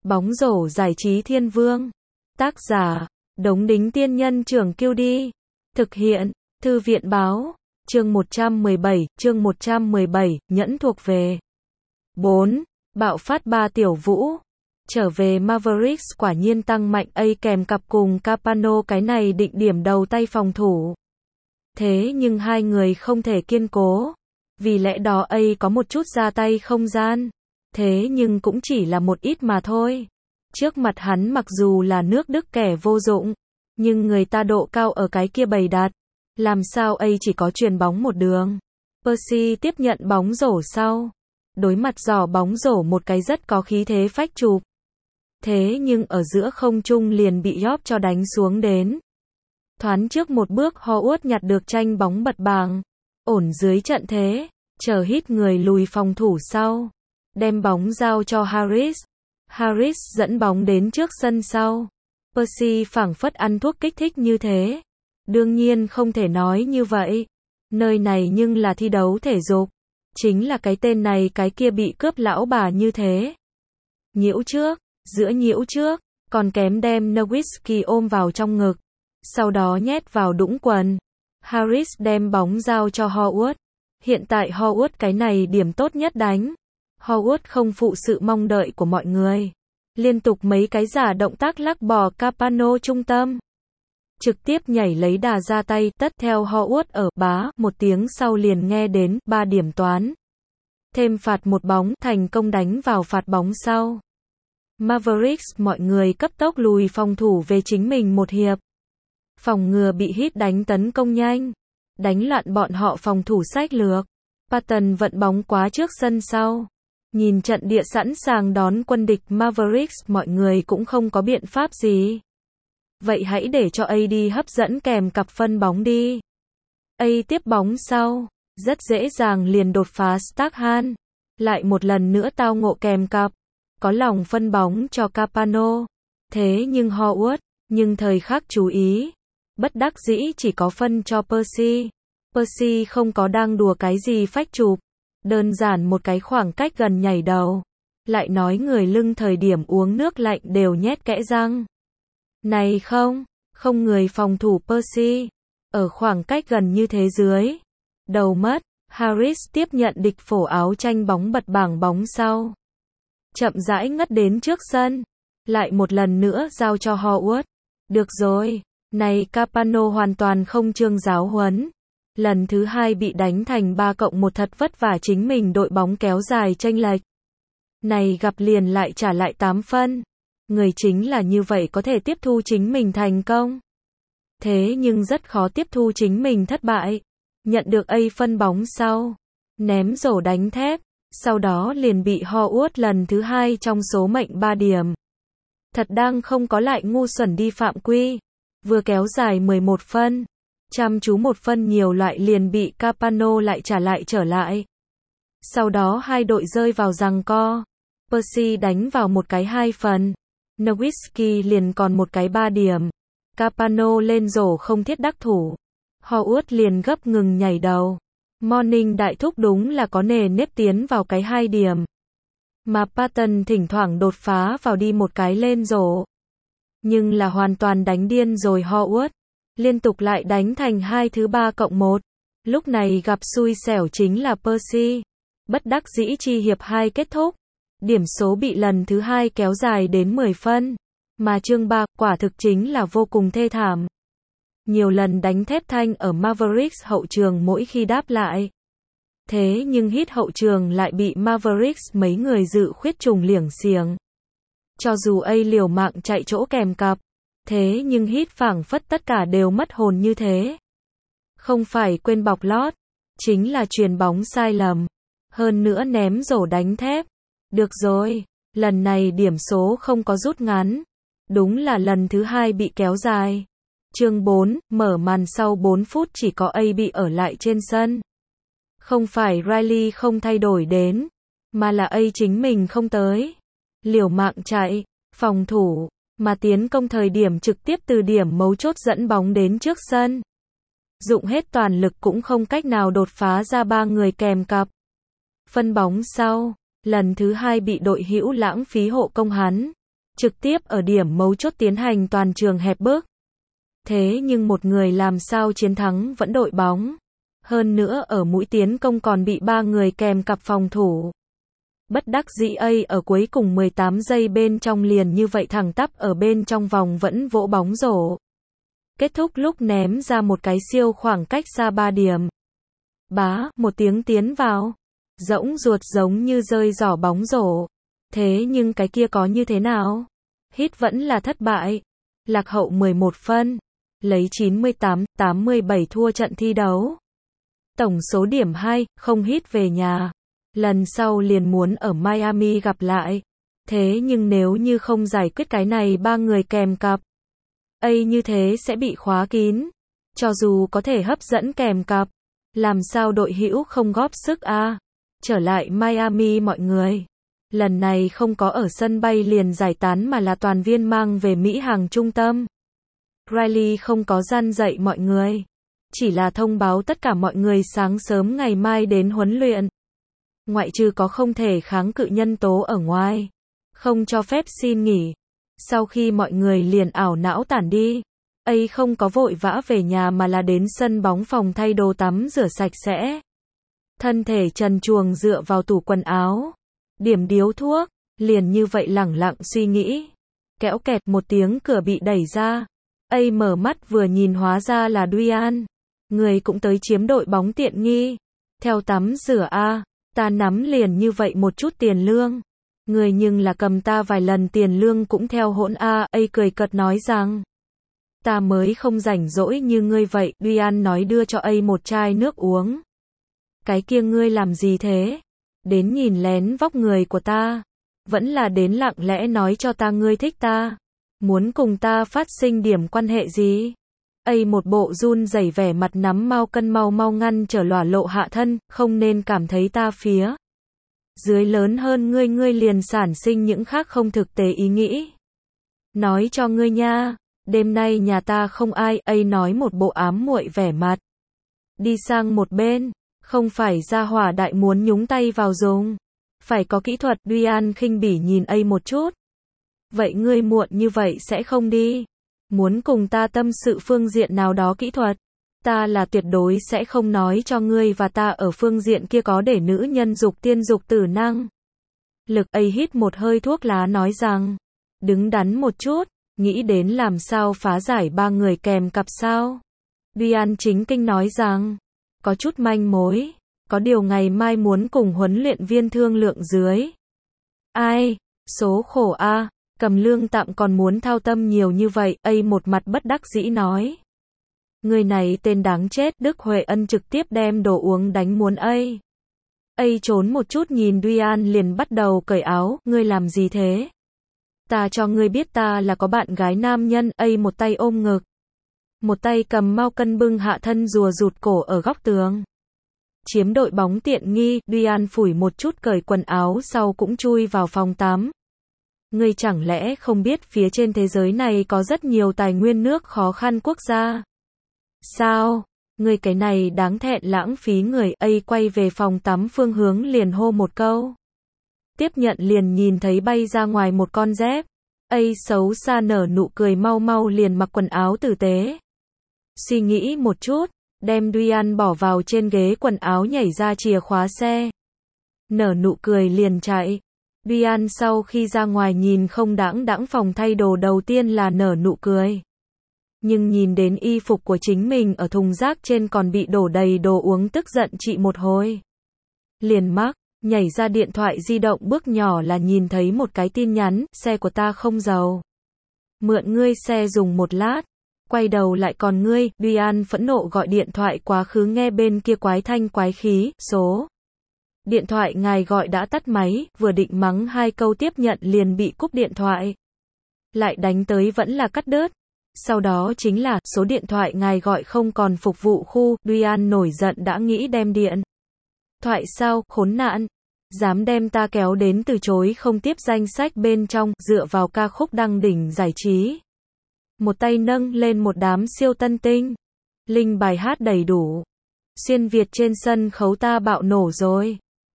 Bóng rổ giải trí thiên vương. Tác giả, Đống Đính Tiên Nhân Trưởng Kiêu Đi. Thực hiện, Thư viện Báo. Chương 117, nhẫn thuộc về. 4. Bạo phát 3 tiểu vũ. Trở về Mavericks quả nhiên tăng mạnh A kèm cặp cùng Capano, cái này định điểm đầu tay phòng thủ. Thế nhưng hai người không thể kiên cố. Vì lẽ đó A có một chút ra tay không gian. Thế nhưng cũng chỉ là một ít mà thôi. Trước mặt hắn mặc dù là nước Đức kẻ vô dụng, nhưng người ta độ cao ở cái kia bày đặt. Làm sao A chỉ có chuyền bóng một đường. Percy tiếp nhận bóng rổ sau. Đối mặt giỏ bóng rổ một cái rất có khí thế phách chụp. Thế nhưng ở giữa không trung liền bị Job cho đánh xuống đến. Thoán trước một bước Howard nhặt được tranh bóng bật bảng. Ổn dưới trận thế. Chờ hít người lùi phòng thủ sau. Đem bóng giao cho Harris. Harris dẫn bóng đến trước sân sau. Percy phảng phất ăn thuốc kích thích như thế. Đương nhiên không thể nói như vậy. Nơi này nhưng là thi đấu thể dục. Chính là cái tên này cái kia bị cướp lão bà như thế. Nhiễu trước, giữa nhiễu trước, còn kém đem Nowitzki ôm vào trong ngực. Sau đó nhét vào đũng quần. Harris đem bóng giao cho Howard. Hiện tại Howard cái này điểm tốt nhất đánh. Howard không phụ sự mong đợi của mọi người. Liên tục mấy cái giả động tác lắc bò Capano trung tâm. Trực tiếp nhảy lấy đà ra tay, tất theo Howard ở bá, một tiếng sau liền nghe đến 3 điểm toán. Thêm phạt một bóng, thành công đánh vào phạt bóng sau. Mavericks mọi người cấp tốc lùi phòng thủ về chính mình một hiệp. Phòng ngừa bị hit đánh tấn công nhanh. Đánh loạn bọn họ phòng thủ sách lược. Patton vận bóng quá trước sân sau. Nhìn trận địa sẵn sàng đón quân địch Mavericks mọi người cũng không có biện pháp gì. Vậy hãy để cho AD hấp dẫn kèm cặp phân bóng đi. A tiếp bóng sau. Rất dễ dàng liền đột phá Starkhan. Lại một lần nữa tao ngộ kèm cặp. Có lòng phân bóng cho Capano. Thế nhưng Howard, nhưng thời khắc chú ý. Bất đắc dĩ chỉ có phân cho Percy. Percy không có đang đùa cái gì phách chụp. Đơn giản một cái khoảng cách gần nhảy đầu. Lại nói người lưng thời điểm uống nước lạnh đều nhét kẽ răng. Này không người phòng thủ Percy. Ở khoảng cách gần như thế dưới. Đầu mất, Harris tiếp nhận địch phổ áo tranh bóng bật bảng bóng sau. Chậm rãi ngất đến trước sân. Lại một lần nữa giao cho Howard. Được rồi, này Capano hoàn toàn không chương giáo huấn. Lần thứ 2 bị đánh thành 3+1 thật vất vả chính mình đội bóng kéo dài chênh lệch. Này gặp liền lại trả lại 8 phân. Người chính là như vậy có thể tiếp thu chính mình thành công. Thế nhưng rất khó tiếp thu chính mình thất bại. Nhận được A phân bóng sau. Ném rổ đánh thép. Sau đó liền bị Howard lần thứ 2 trong số mệnh 3 điểm. Thật đang không có lại ngu xuẩn đi phạm quy. Vừa kéo dài 11 phân. Chăm chú một phân nhiều loại liền bị Capano lại trả lại trở lại. Sau đó hai đội rơi vào giằng co. Percy đánh vào một cái 2 phần. Nowitzki liền còn một cái 3 điểm. Capano lên rổ không thiết đắc thủ. Howard liền gấp ngừng nhảy đầu. Morning đại thúc đúng là có nề nếp tiến vào cái 2 điểm. Mà Patton thỉnh thoảng đột phá vào đi một cái lên rổ. Nhưng là hoàn toàn đánh điên rồi Howard. Liên tục lại đánh thành 2 thứ 3+1. Lúc này gặp xui xẻo chính là Percy. Bất đắc dĩ chi hiệp 2 kết thúc. Điểm số bị lần thứ 2 kéo dài đến 10 phân. Mà chương 3 quả thực chính là vô cùng thê thảm. Nhiều lần đánh thép thanh ở Mavericks hậu trường mỗi khi đáp lại. Thế nhưng hit hậu trường lại bị Mavericks mấy người dự khuyết trùng liểng xiềng. Cho dù A liều mạng chạy chỗ kèm cặp. Thế nhưng hit phảng phất tất cả đều mất hồn như thế. Không phải quên bọc lót. Chính là chuyền bóng sai lầm. Hơn nữa ném rổ đánh thép. Được rồi. Lần này điểm số không có rút ngắn. Đúng là lần thứ 2 bị kéo dài. Chương 4, mở màn sau 4 phút chỉ có A bị ở lại trên sân. Không phải Riley không thay đổi đến. Mà là A chính mình không tới. Liều mạng chạy. Phòng thủ. Mà tiến công thời điểm trực tiếp từ điểm mấu chốt dẫn bóng đến trước sân. Dụng hết toàn lực cũng không cách nào đột phá ra 3 người kèm cặp. Phân bóng sau, lần thứ 2 bị đội hữu lãng phí hộ công hắn. trực tiếp ở điểm mấu chốt tiến hành toàn trường hẹp bước. Thế nhưng một người làm sao chiến thắng vẫn đội bóng. Hơn nữa ở mũi tiến công còn bị 3 người kèm cặp phòng thủ. Bất đắc dĩ ở cuối cùng 18 giây bên trong liền như vậy thẳng tắp ở bên trong vòng vẫn vỗ bóng rổ. Kết thúc lúc ném ra một cái siêu khoảng cách xa 3 điểm. Bá, một tiếng tiến vào. Rỗng ruột giống như rơi giỏ bóng rổ. Thế nhưng cái kia có như thế nào? Hit vẫn là thất bại. Lạc hậu 11 phân. Lấy 98-87 thua trận thi đấu. Tổng số điểm 2, không hit về nhà. Lần sau liền muốn ở Miami gặp lại. Thế nhưng nếu như không giải quyết cái này 3 người kèm cặp, như thế sẽ bị khóa kín. Cho dù có thể hấp dẫn kèm cặp, làm sao đội hữu không góp sức a? Trở lại Miami mọi người. Lần này không có ở sân bay liền giải tán mà là toàn viên mang về Mỹ hàng trung tâm. Riley không có gian dạy mọi người. Chỉ là thông báo tất cả mọi người sáng sớm ngày mai đến huấn luyện. Ngoại trừ có không thể kháng cự nhân tố ở ngoài. Không cho phép xin nghỉ. Sau khi mọi người liền ảo não tản đi. Không có vội vã về nhà mà là đến sân bóng phòng thay đồ tắm rửa sạch sẽ. Thân thể trần truồng dựa vào tủ quần áo. Điểm điếu thuốc. Liền như vậy lẳng lặng suy nghĩ. Kéo kẹt một tiếng cửa bị đẩy ra. Mở mắt vừa nhìn hóa ra là Duyan. Người cũng tới chiếm đội bóng tiện nghi. Theo tắm rửa ta nắm liền như vậy một chút tiền lương. Người nhưng là cầm ta vài lần tiền lương cũng theo hỗn cười cợt nói rằng. Ta mới không rảnh rỗi như ngươi vậy. Duyan nói đưa cho một chai nước uống. Cái kia ngươi làm gì thế? Đến nhìn lén vóc người của ta. Vẫn là đến lặng lẽ nói cho ta ngươi thích ta. Muốn cùng ta phát sinh điểm quan hệ gì? Một bộ run rẩy vẻ mặt nắm mau cân mau ngăn trở lỏa lộ hạ thân, không nên cảm thấy ta phía dưới lớn hơn ngươi liền sản sinh những khác không thực tế ý nghĩ. Nói cho ngươi nha, đêm nay nhà ta không ai, nói một bộ ám muội vẻ mặt. Đi sang một bên, không phải gia hỏa đại muốn nhúng tay vào dùng. Phải có kỹ thuật. Duyan khinh bỉ nhìn một chút. Vậy ngươi muộn như vậy sẽ không đi. Muốn cùng ta tâm sự phương diện nào đó kỹ thuật. Ta là tuyệt đối sẽ không nói cho ngươi và ta ở phương diện kia có để nữ nhân dục tiên dục tử năng. Lực hít một hơi thuốc lá nói rằng. Đứng đắn một chút, nghĩ đến làm sao phá giải 3 người kèm cặp sao. Duyan chính kinh nói rằng. Có chút manh mối. Có điều ngày mai muốn cùng huấn luyện viên thương lượng dưới. Số khổ cầm lương tạm còn muốn thao tâm nhiều như vậy. Một mặt bất đắc dĩ nói. Người này tên đáng chết. Đức Huệ Ân trực tiếp đem đồ uống đánh muốn trốn một chút nhìn Duyan liền bắt đầu cởi áo. Ngươi làm gì thế? Ta cho ngươi biết ta là có bạn gái nam nhân. Một tay ôm ngực. Một tay cầm mau cân bưng hạ thân rùa rụt cổ ở góc tường. Chiếm đội bóng tiện nghi. Duyan phủi một chút cởi quần áo sau cũng chui vào phòng tắm. Ngươi chẳng lẽ không biết phía trên thế giới này có rất nhiều tài nguyên nước khó khăn quốc gia? Sao? Ngươi cái này đáng thẹn lãng phí người. Quay về phòng tắm phương hướng liền hô một câu. Tiếp nhận liền nhìn thấy bay ra ngoài một con dép. Xấu xa nở nụ cười mau liền mặc quần áo tử tế. Suy nghĩ một chút, đem Duyan bỏ vào trên ghế quần áo nhảy ra chìa khóa xe. Nở nụ cười liền chạy. Duyan sau khi ra ngoài nhìn không đãng phòng thay đồ đầu tiên là nở nụ cười. Nhưng nhìn đến y phục của chính mình ở thùng rác trên còn bị đổ đầy đồ uống tức giận chị một hồi. Liền nhảy ra điện thoại di động bước nhỏ là nhìn thấy một cái tin nhắn, xe của ta không dầu. Mượn ngươi xe dùng một lát. Quay đầu lại còn ngươi. Duyan phẫn nộ gọi điện thoại quá khứ nghe bên kia quái thanh quái khí, số. Điện thoại ngài gọi đã tắt máy, vừa định mắng 2 câu tiếp nhận liền bị cúp điện thoại. Lại đánh tới vẫn là cắt đứt. Sau đó chính là, số điện thoại ngài gọi không còn phục vụ khu. Duyan nổi giận đã nghĩ đem điện thoại sao, khốn nạn. Dám đem ta kéo đến từ chối không tiếp danh sách bên trong, dựa vào ca khúc đăng đỉnh giải trí. Một tay nâng lên một đám siêu tân tinh. Linh bài hát đầy đủ. Xuyên Việt trên sân khấu ta bạo nổ rồi.